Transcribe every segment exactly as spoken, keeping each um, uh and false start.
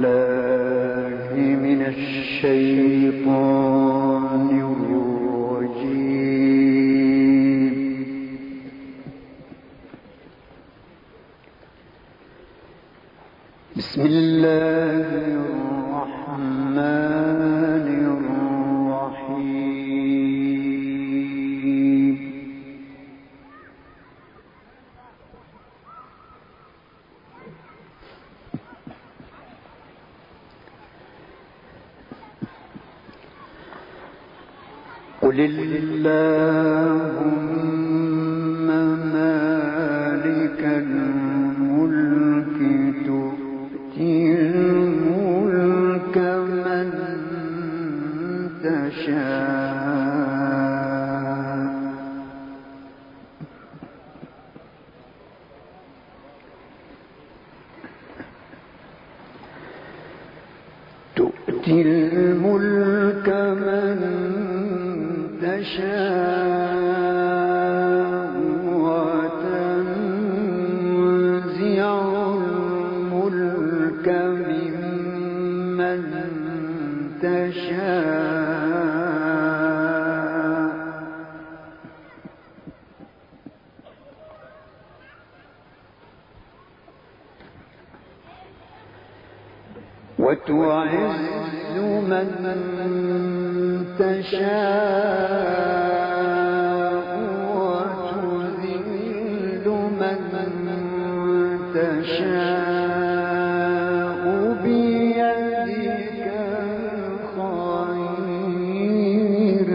بالله من الشيطان الرجيم. بسم الله الرحمن الرحيم. قل اللهم مالك الملك تؤتي الملك من تشاء تؤتي الملك من تشاء وتنزع الملك ممن تشاء وتعز من تشاء وتذل من تشاء بيدك الخير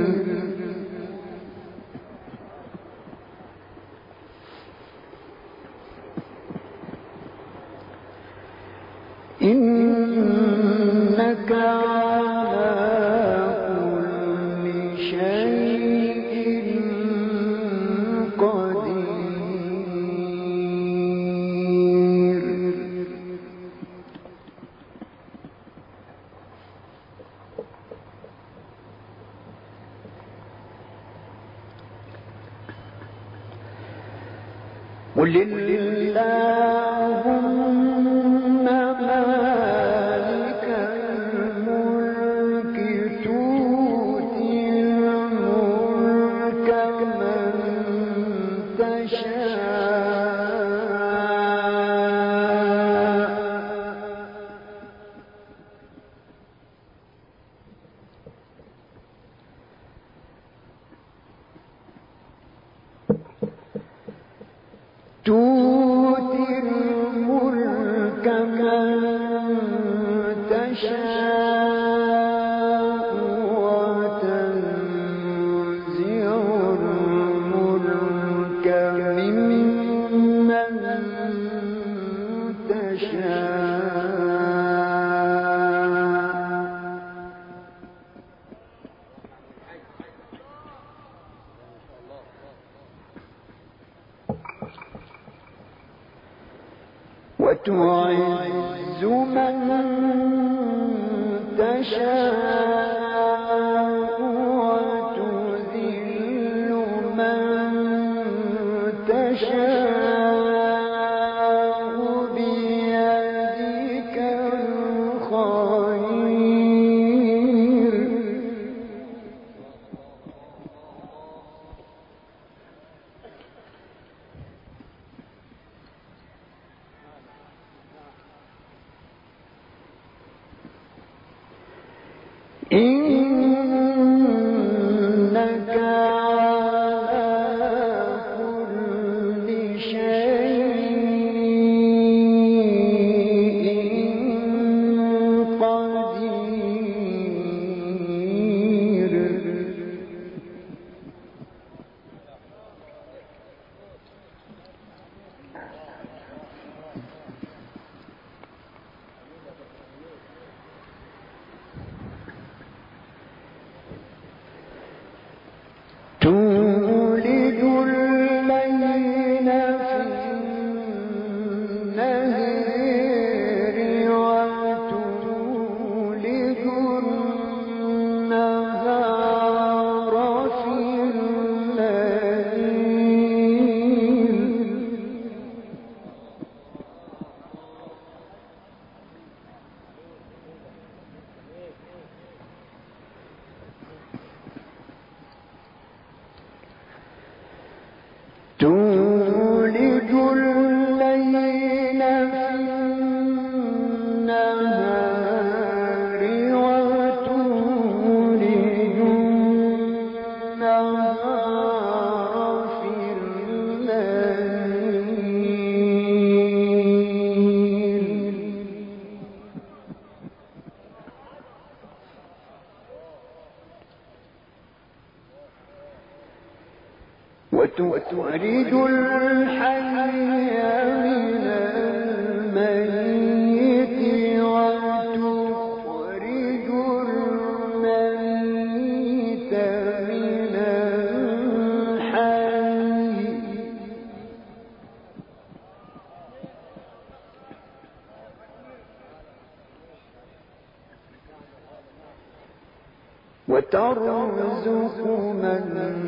إنك قل اللهم مالك الملك تؤتي الملك من تشاء تؤتي الملك من تشاء وتنزع الملك ممن تشاء وتعز من تشاء وتذل من تشاء بيدك الخير وتخرج الحي من الميت وتخرج الميت من الحي وترزق من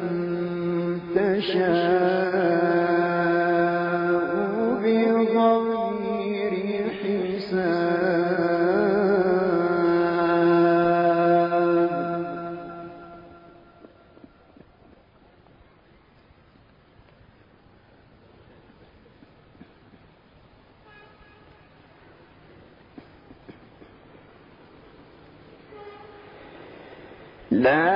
تشاء بغير حساب لا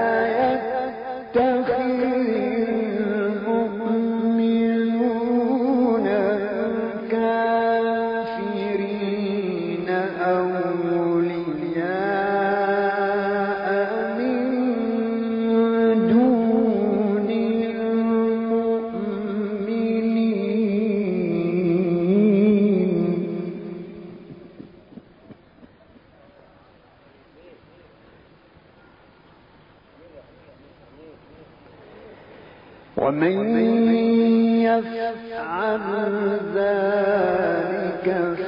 ومن يفعل ذلك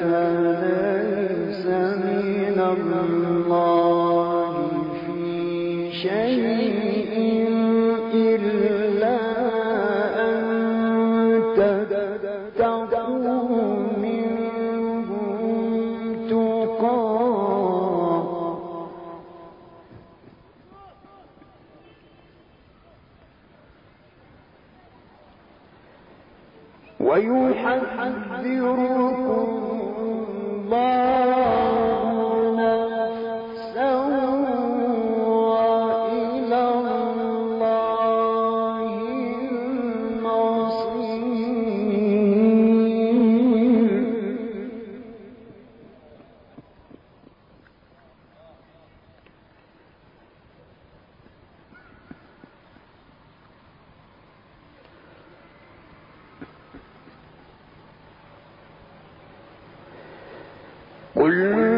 فليس من الله في شيء إلا أن تتقوا منهم تقاه ويحذركم الله نفسه وإلى الله المصير قل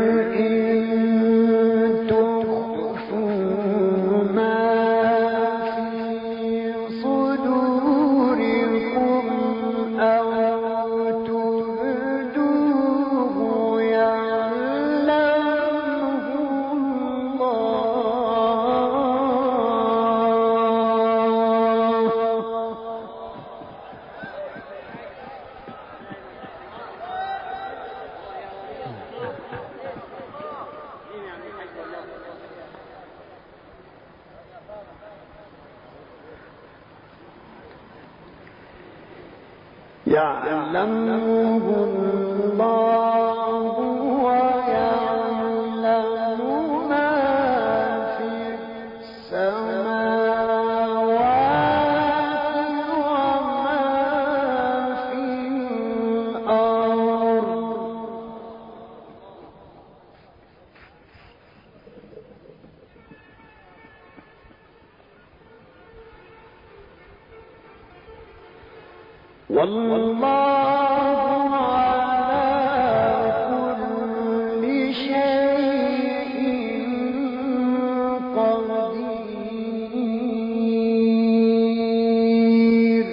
إن تخفوا ما في صدوركم أو تبدوه يعلمه الله يعلمه الله ويعلم ما في السماوات وما في الأرض والله على كل شيء قدير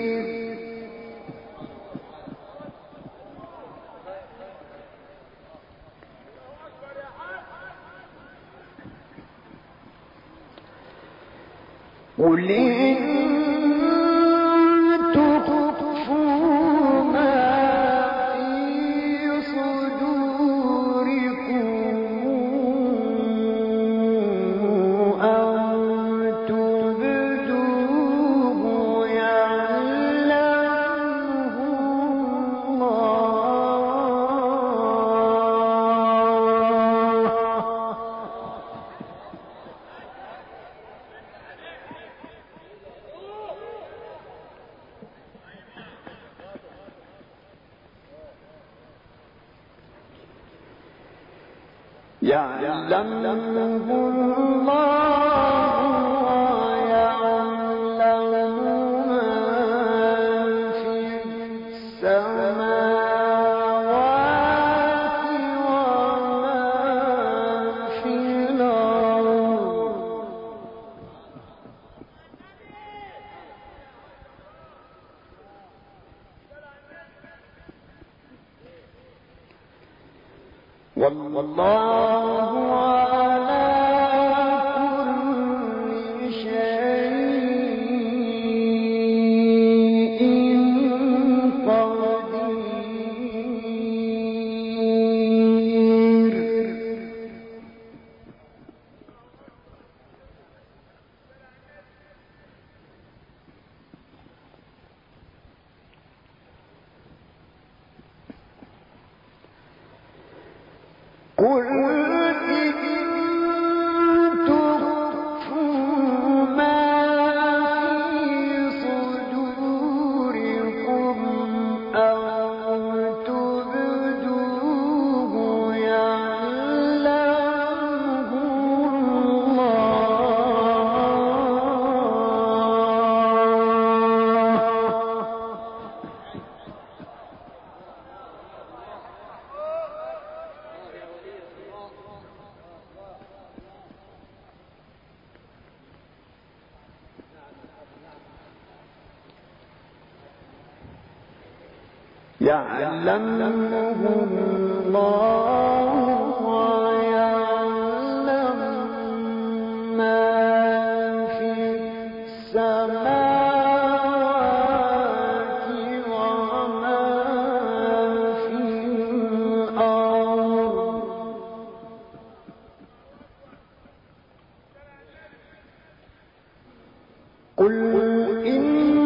قل يعلمه الله ويعلم ما والله على كل شيء قدير. قل إن تخفوا ما في صدوركم أو تبدوه يعلمه يعلمه الله ويعلم ما في السماوات وما في الأرض. قل إن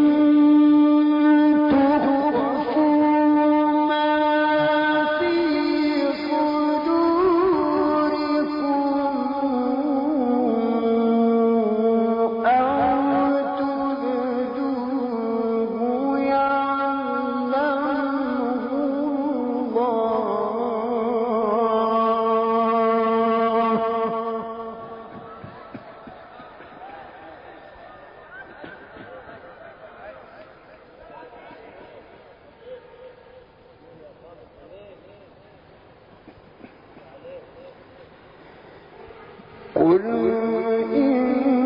قل إن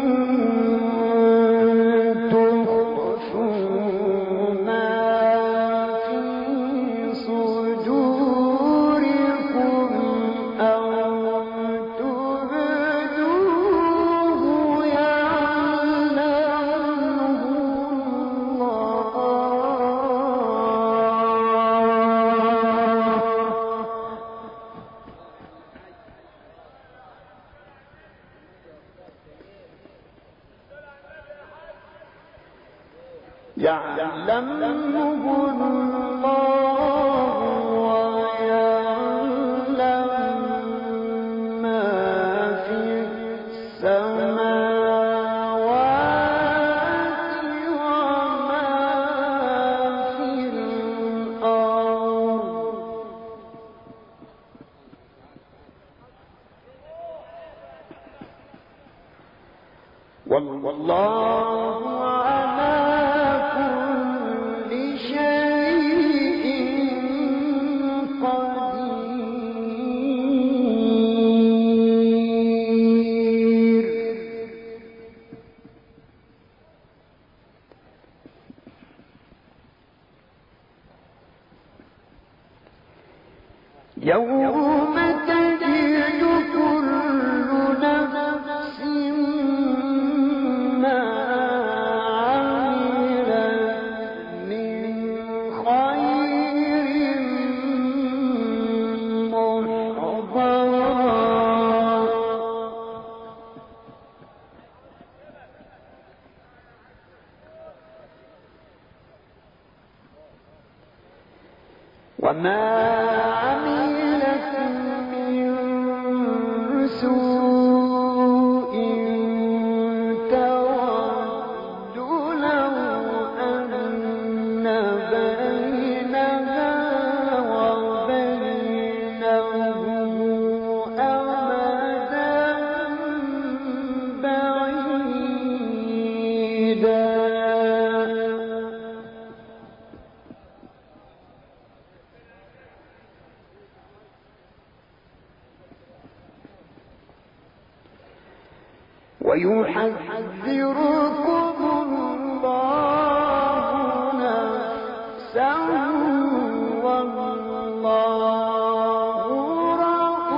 تخفوا ما في صدوركم أو تبدوه يعلمه يعلمه الله ويعلم ما في السماوات وما في الأرض. والله على كل شيء قدير. يوم تجد كل نفس ما عملت من خير محضرا وما عملت من سوء تود لو أن بينها وبينه أمدا بعيدا. ويحذركم الله نفسه والله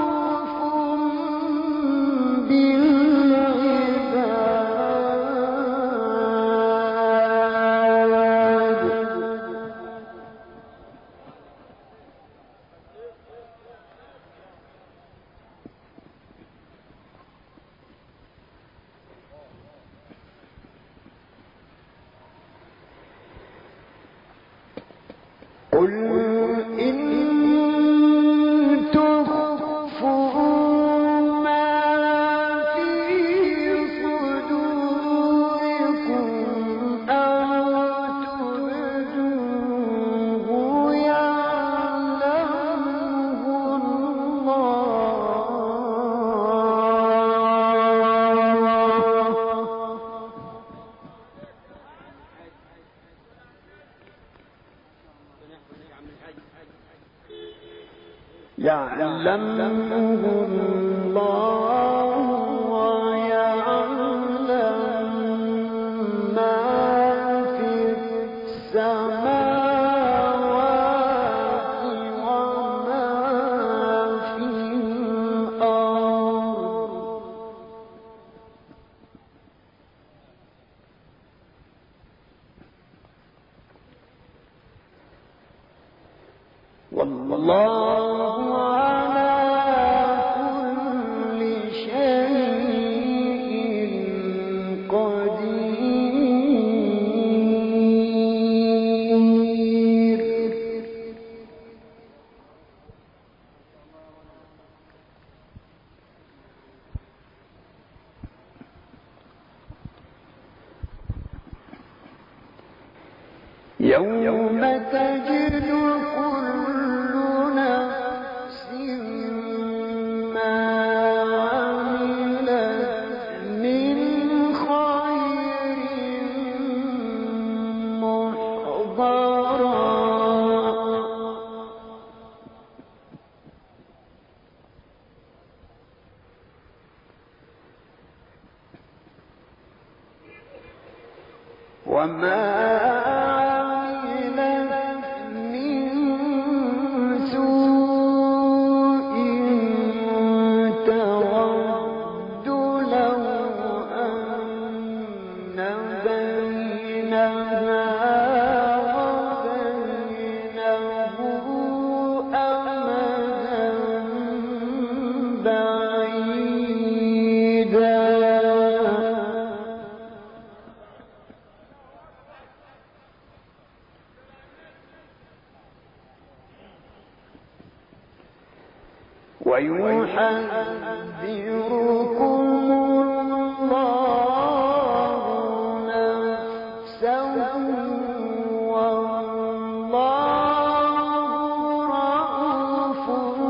يعلمه الله ويعلم ما في السماوات وما في الأرض والله على كل شيء قدير. يوم تجد كل نفس ما عملت من خير محضرا وما ويحذركم الله نفسه والله رءوف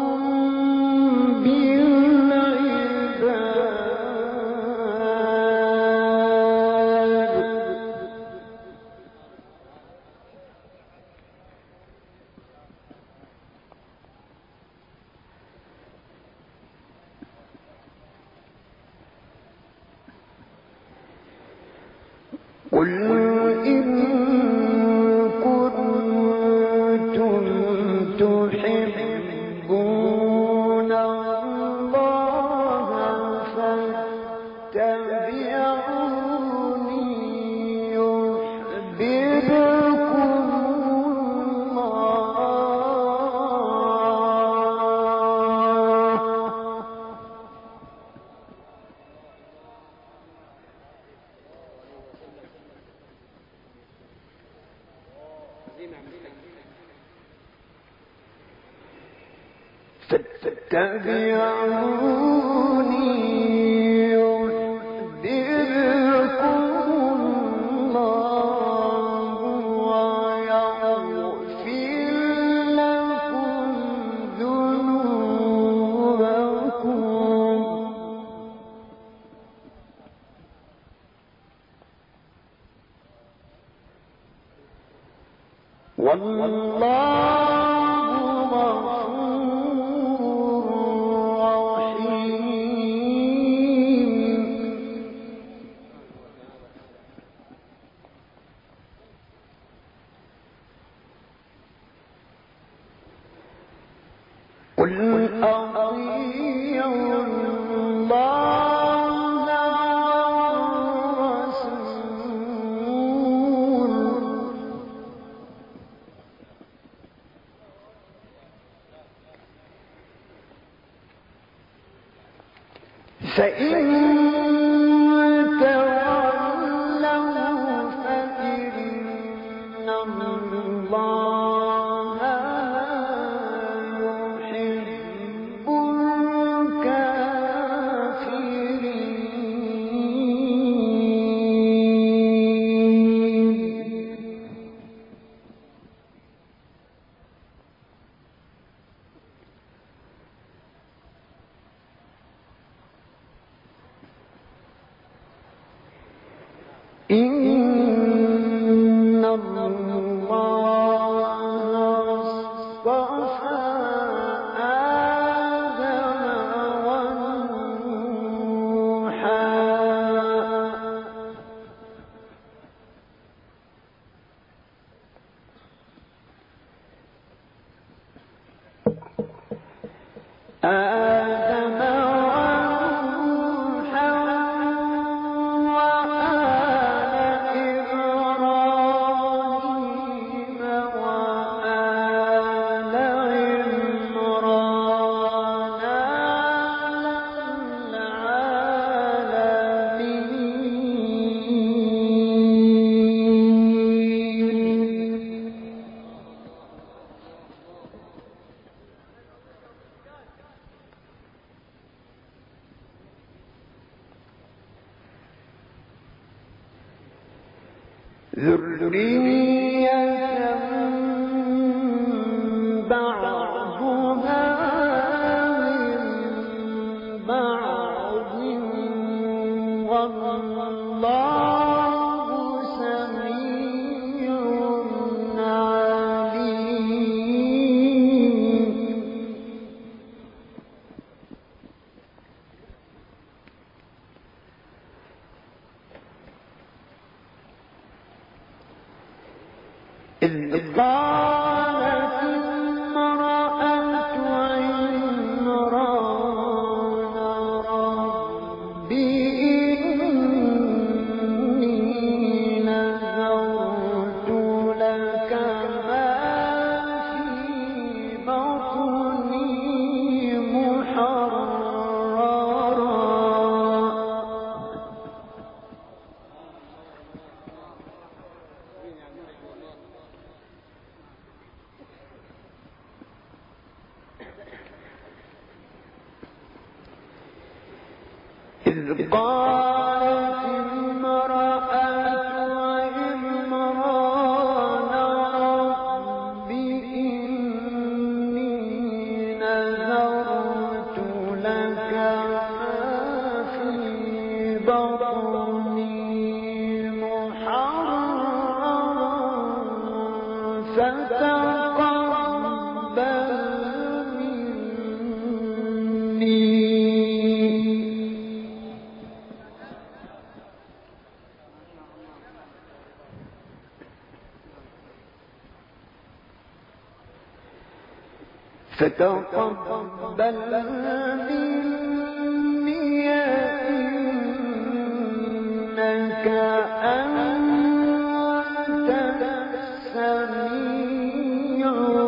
بالعباد. قل إن كنتم تحبون الله فاتبعوني يحببكم فاتبعوني يحببكم الله ويغفر لكم ذنوبكم والله قل أطيعوا الله والرسول فإن تولوا فإن الله فتقبل مني إنك أنت السميع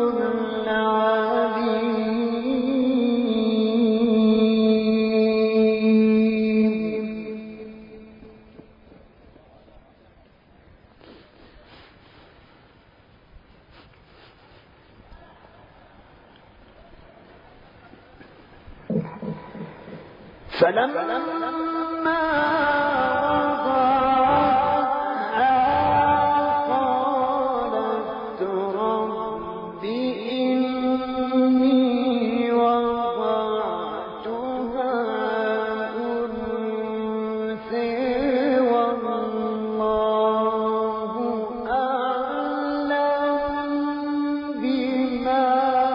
العليم. فلما وضعتها قالت رب إني وضعتها أنثى والله أعلم بما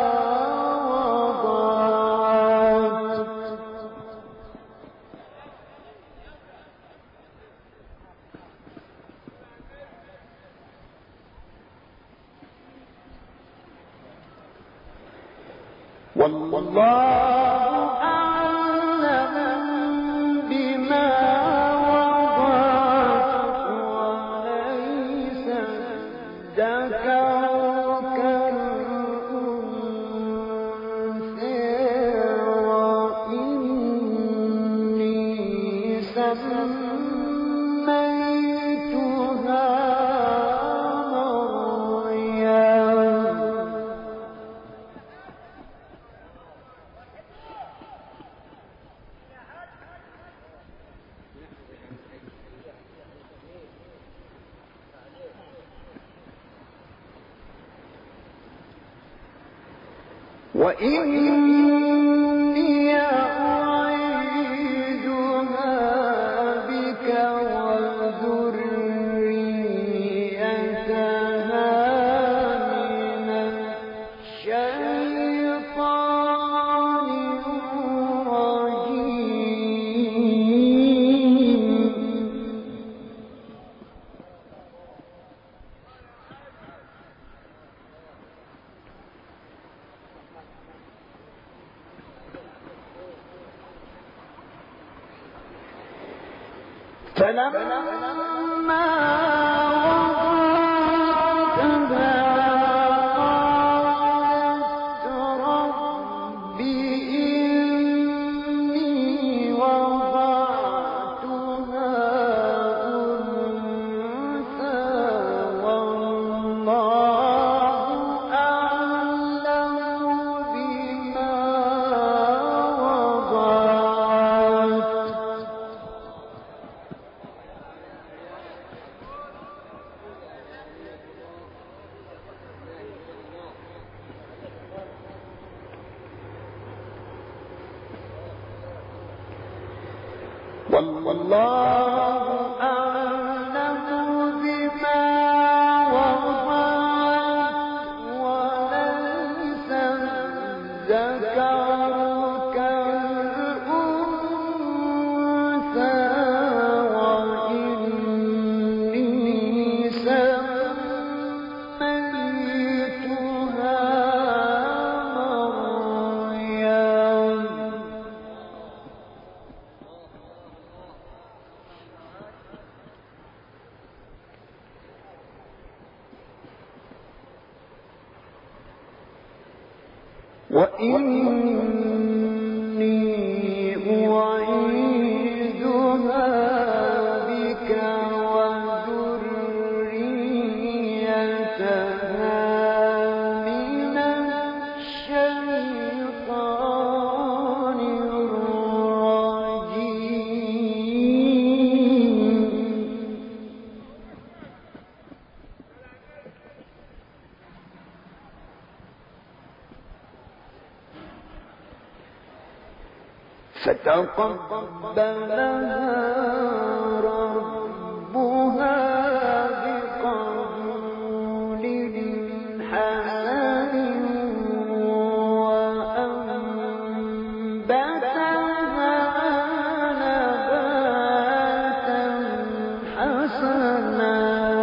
والله أعلم بما وضعت وليس الذكر كالأنثى وإني سميتها وإني أعيذها بك وذريتها من الشيطان الرجيم. فتقبلها ربها بقبول حسن وأنبتها نباتا حسنا.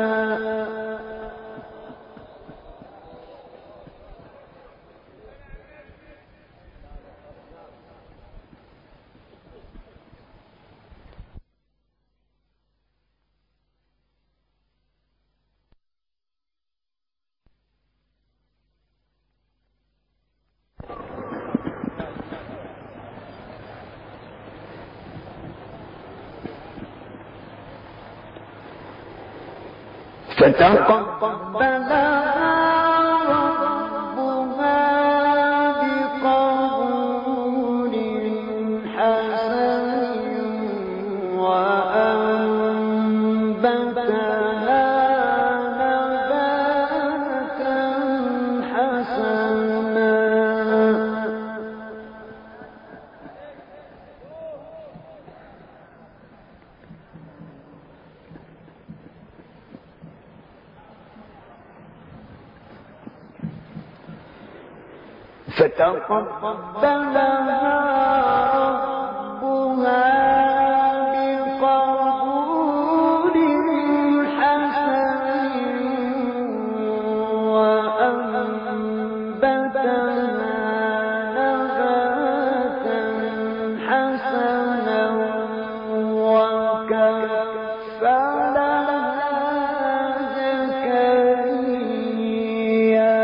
فتقبلها ربها بقبول حسن وأنبتها نباتا حسنا. فتقبلها ربها بقبول حسن وأنبتها نباتا حسنا وكفلها زكريا.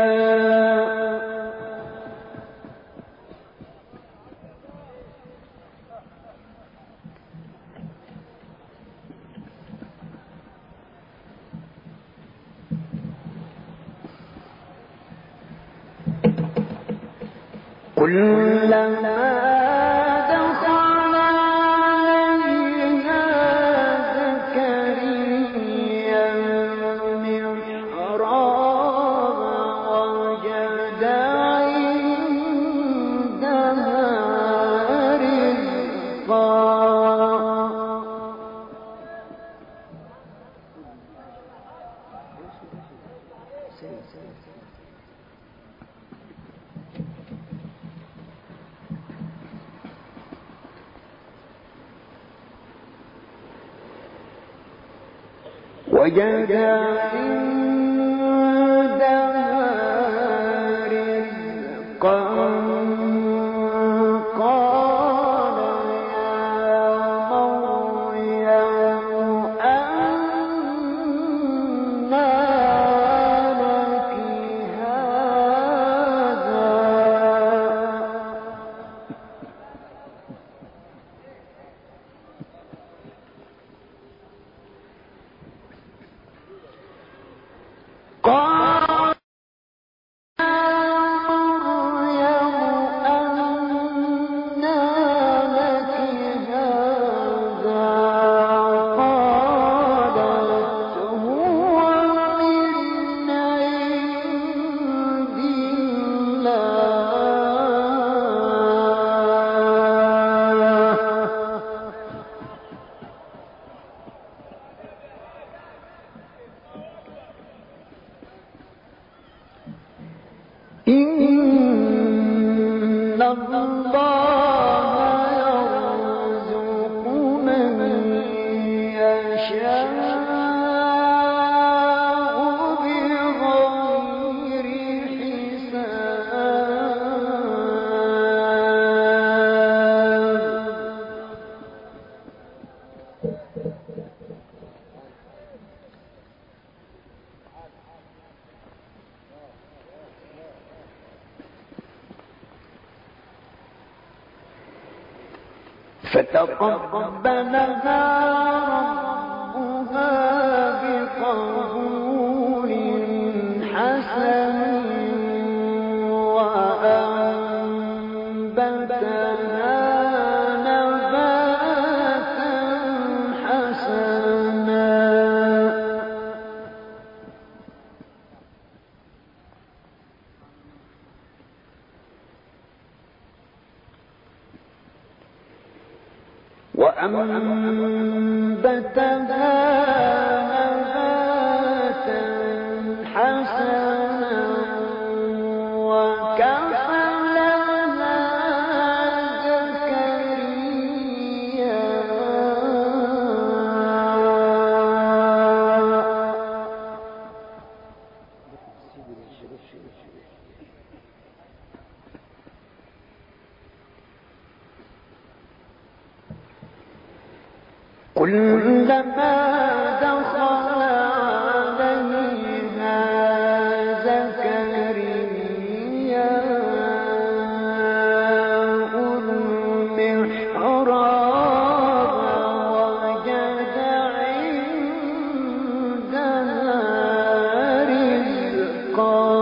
كلما دخل عليها زكريا المحراب وجد عندها رزقا. وجد عندها رزقا قال يا مريم فتقبلها ربها بقبول حسن وأنبتها نباتا حسنا. وأنبتها نباتا حسنا وكفلها زكريا كلما دخل عليها زكريا المحراب وجد عندها رزقا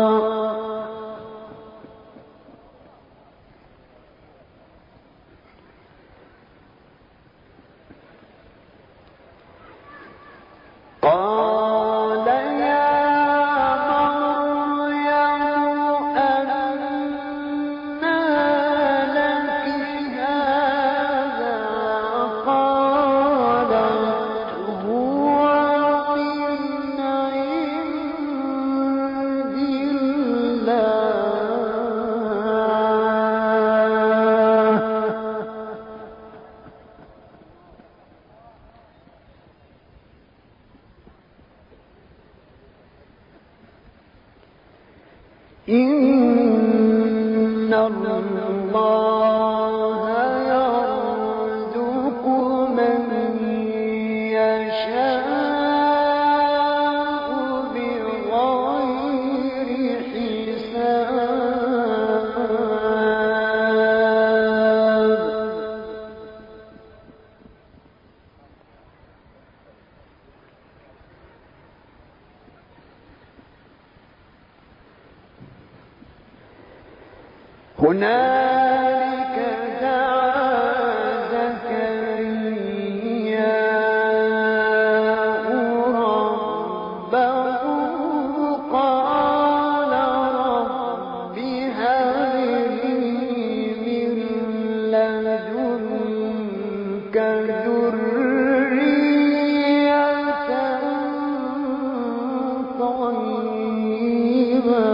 قال يا مريم أنى لك هذا قالت هو من عند الله إن الله يرزق من يشاء بغير حساب. هنالك دعا زكريا ربه قال رب هب لي من لدنك ذرية طيبة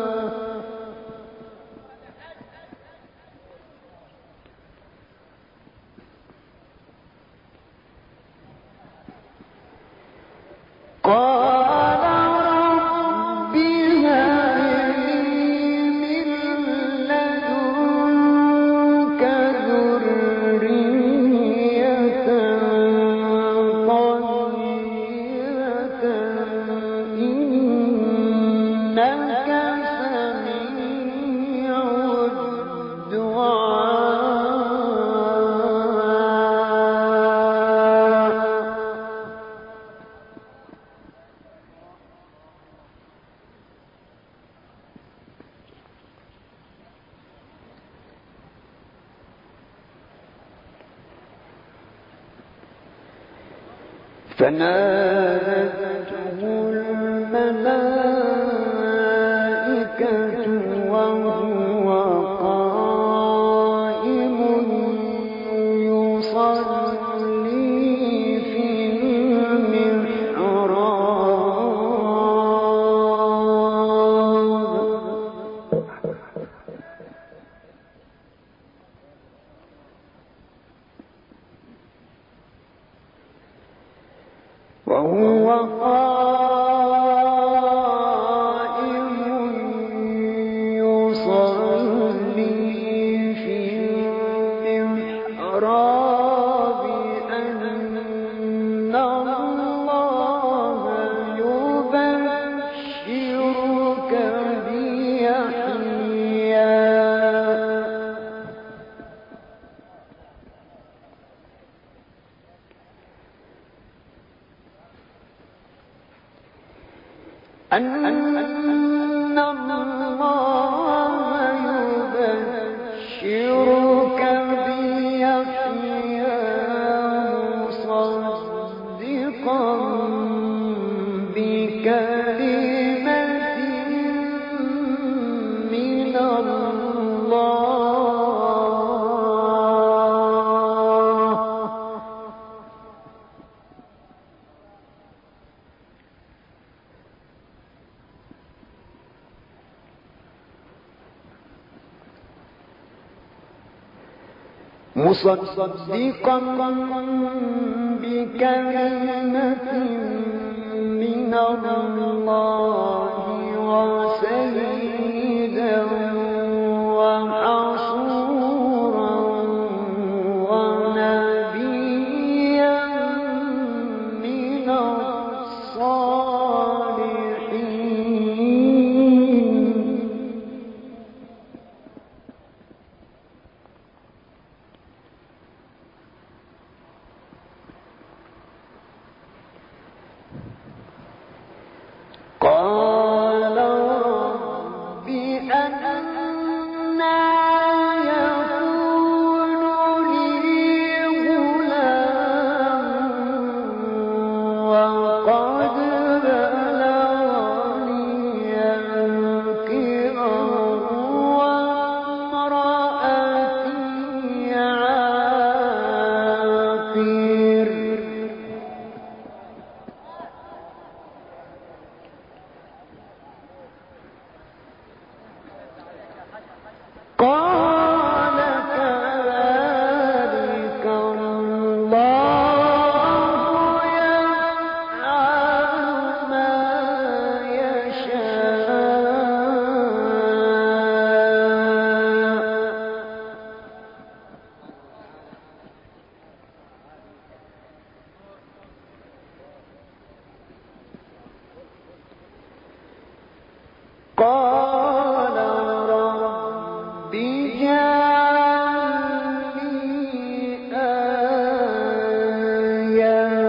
قال رب هب لي من لدنك ذرية طيبة إنك سميع الدعاء. فنادته الملائكة وهو قائم يصلي في المحراب وهو أن الله يبشرك بيحيى مصدقا بكلمة من الله مصدقا بكلمة من الله وسيدا وحصورا ونبيا من الصالحين. قال رب أنى يكون لي غلام وقد بلغني الكبر وامرأتي عاقر. قال كذلك الله يفعل ما يشاء. قال رب اجعل لي آية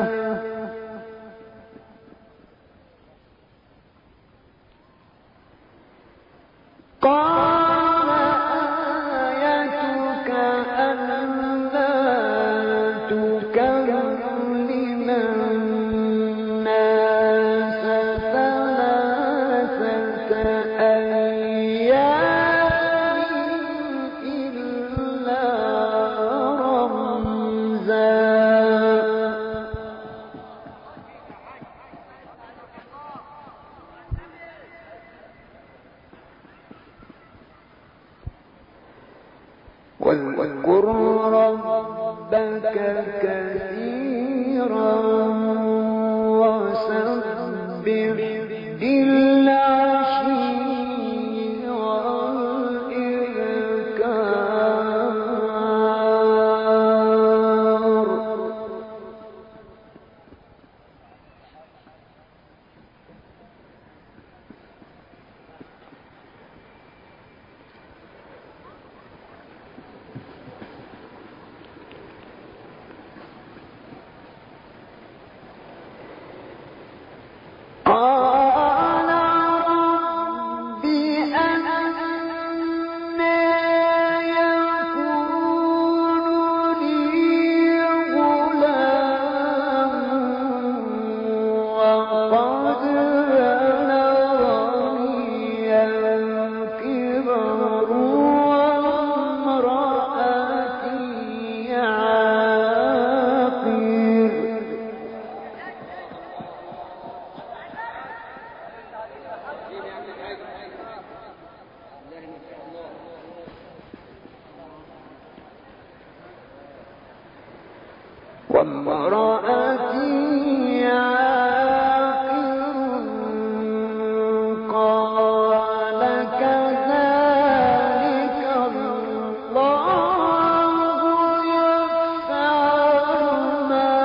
قال آيتك ألا تكلم الناس ثلاثة أيام إلا رمزا. واذكر ربك كثيرا وسبح بالعشي والإبكار. قال رب أنى يكون لي غلام وقد بلغني الكبر وامرأتي عاقر. وامرأتي عاقر. قال كذلك الله يفعل ما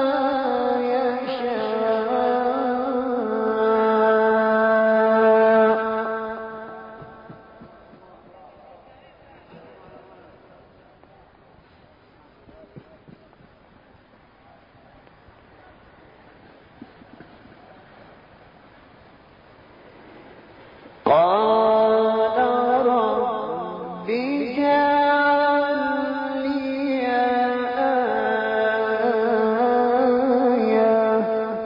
يشاء. قال رب اجعل لي آية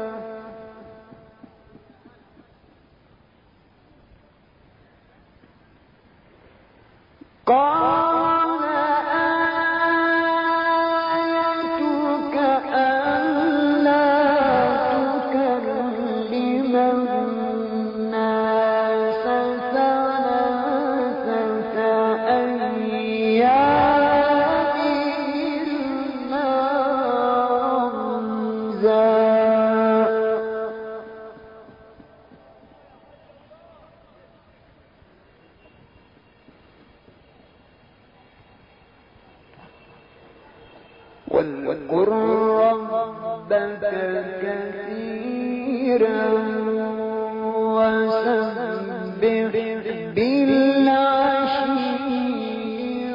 قال آيتك ألا تكلم الناس ثلاثة أيام إلا رمزا واذكر ربك كثيرا وسبح بالعشي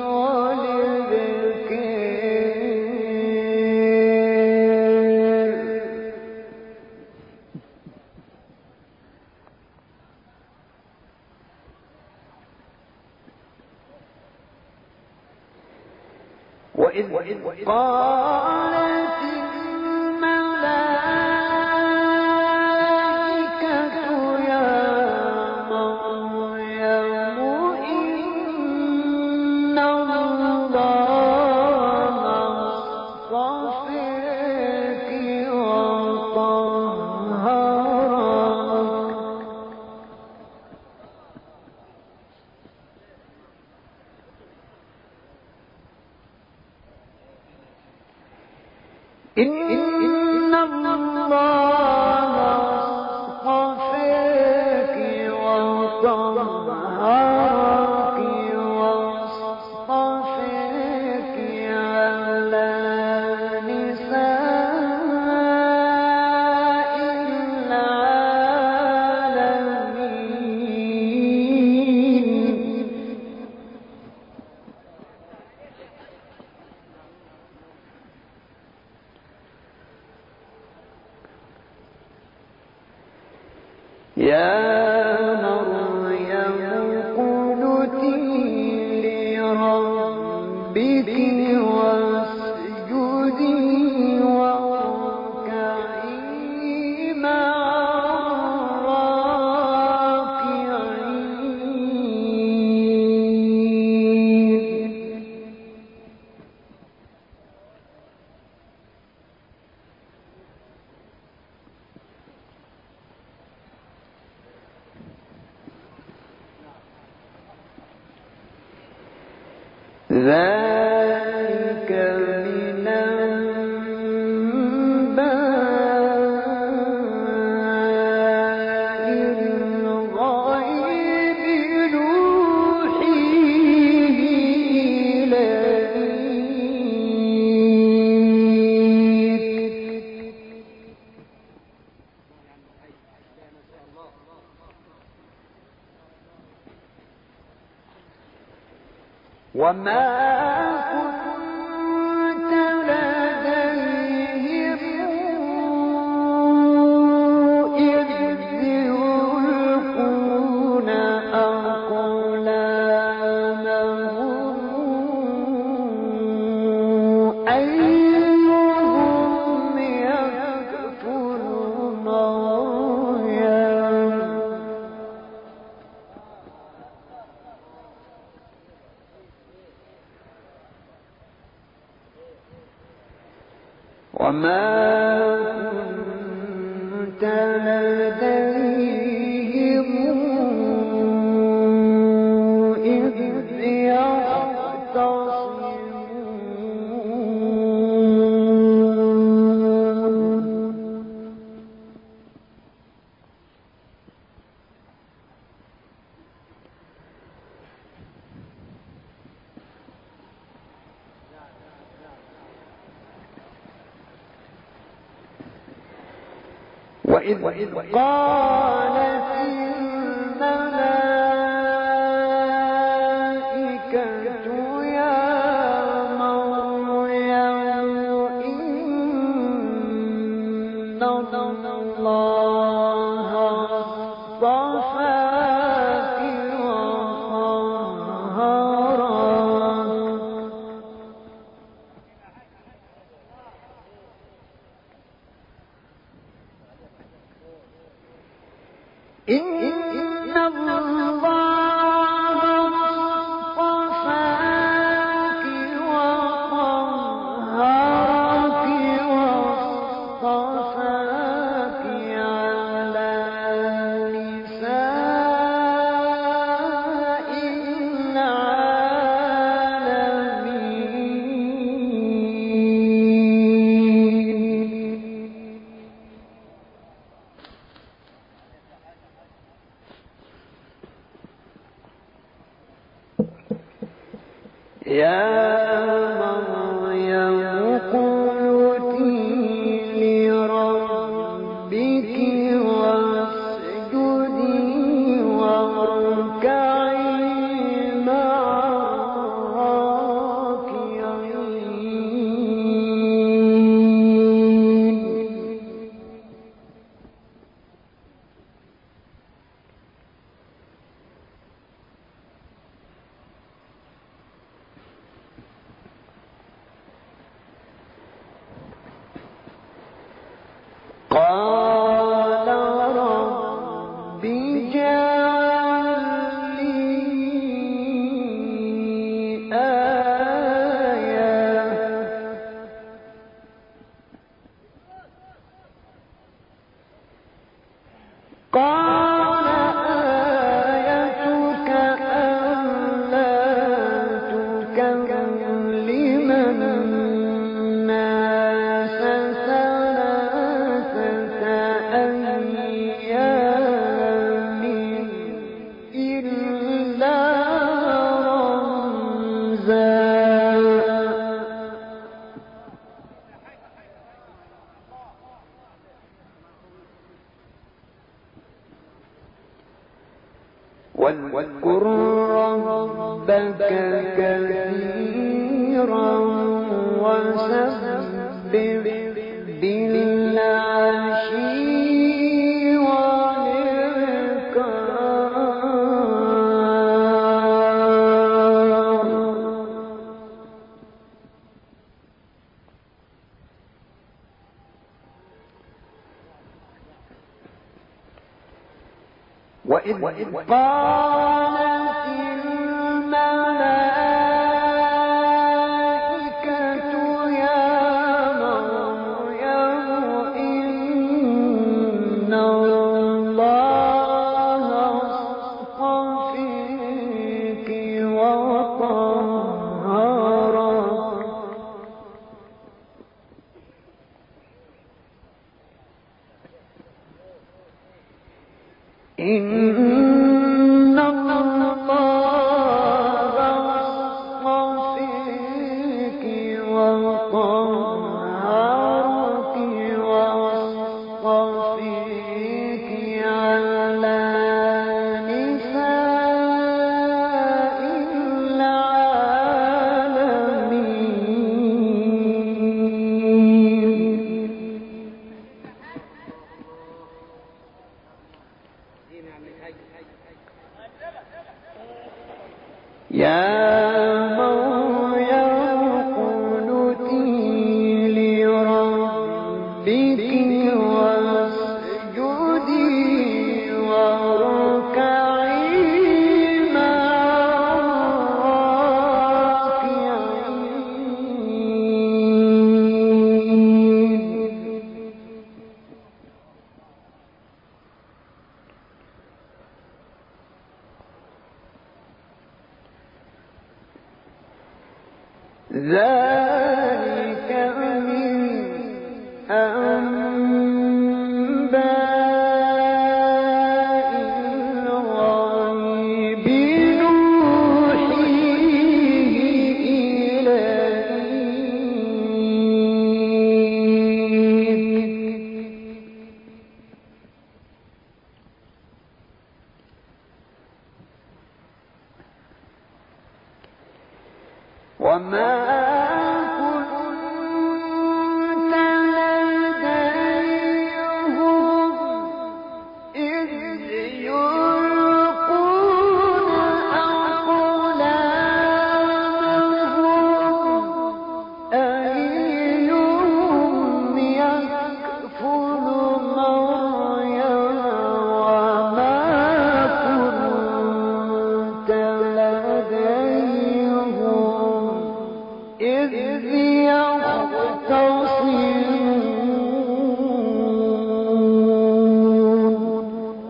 والإبكار وإذ قالت الملائكة يا مريم إن الله اصطفاك وطهرك إن الله اصطفاك وطهرك واصطفاك على نساء العالمين يا مريم اقنتي لربك واسجدي واركعي مع الراكعين ذلك من أنباء الغيب نوحيه إليك وما كنت لديهم إذ يلقون أقلامهم أيهم يكفل مريم وما كنت لديهم إذ يختصمون وإذ قالت الملائكة يا مريم إن الله اصطفاك واذكر ربك كثيرا وسبح بالعشي والإبكار. وإذ قالت الملائكة يا مريم إن الله اصطفيك وطهرك إن الله اصطفيك وطهرك واصطفيك على نساء العالمين. يا مريم اقنتي لربك واسجدي واركعي مع الراكعين. ذلك من أنباء الغيب نوحيه إليك وما كنت لديهم إذ يلقون أقلامهم أيهم يكفل مريم وما كنت لديهم إذ يختصمون.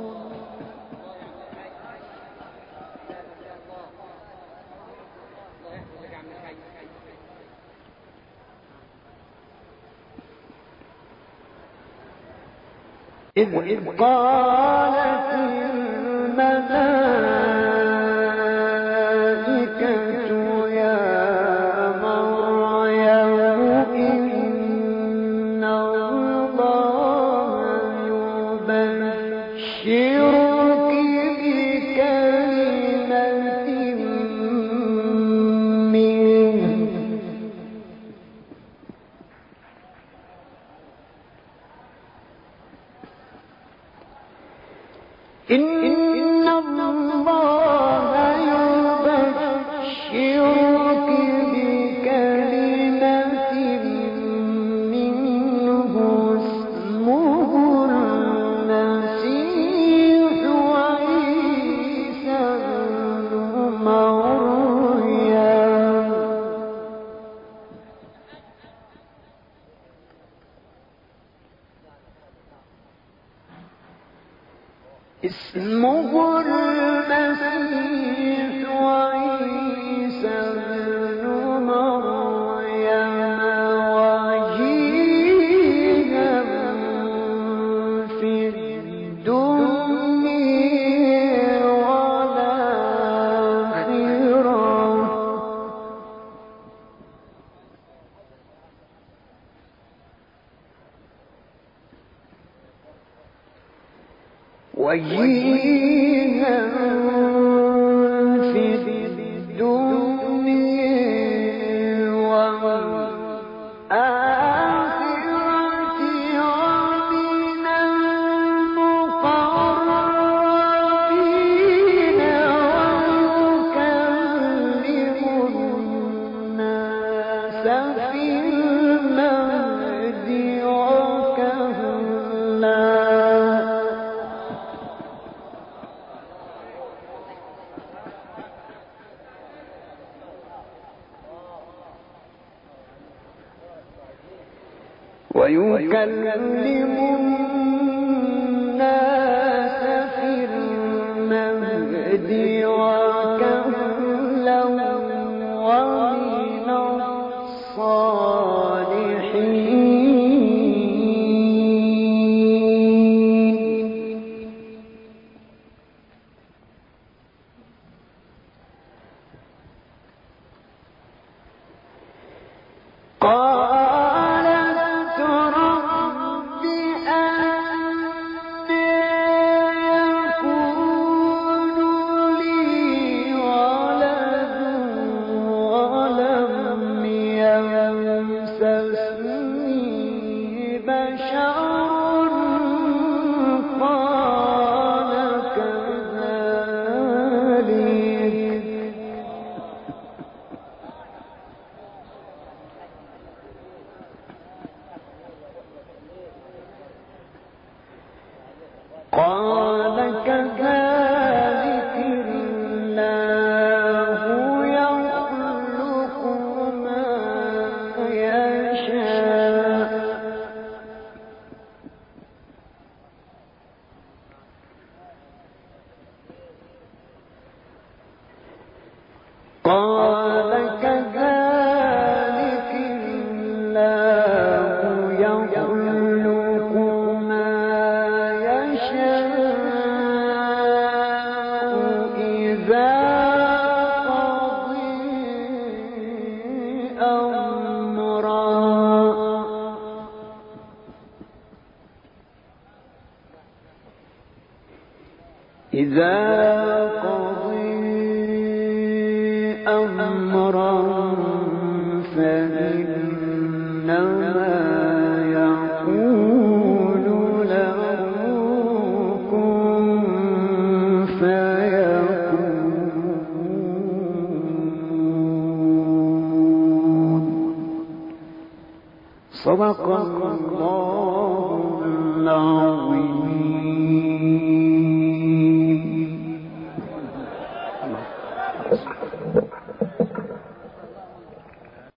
إذ قالت الملائكة يا اسمه المسيح عيسى ابن مريم وجيها في الدنيا والآخرة وجيها في الدنيا والآخرة ومن المقربين ويكلم الناس في المهد وكهلا ويكلم الناس في المهد وكهلا ومن الصالحين قالت رب أنى يكون لي ولد ولم يمسسني بشر قال كذلك قال كذلك الله يخلق ما يشاء قال كذلك الله يخلق ما يشاء إذا قضي أمرا إذا قضي أمرا فإنما يقول له كن فيكون. صدق الله العظيم.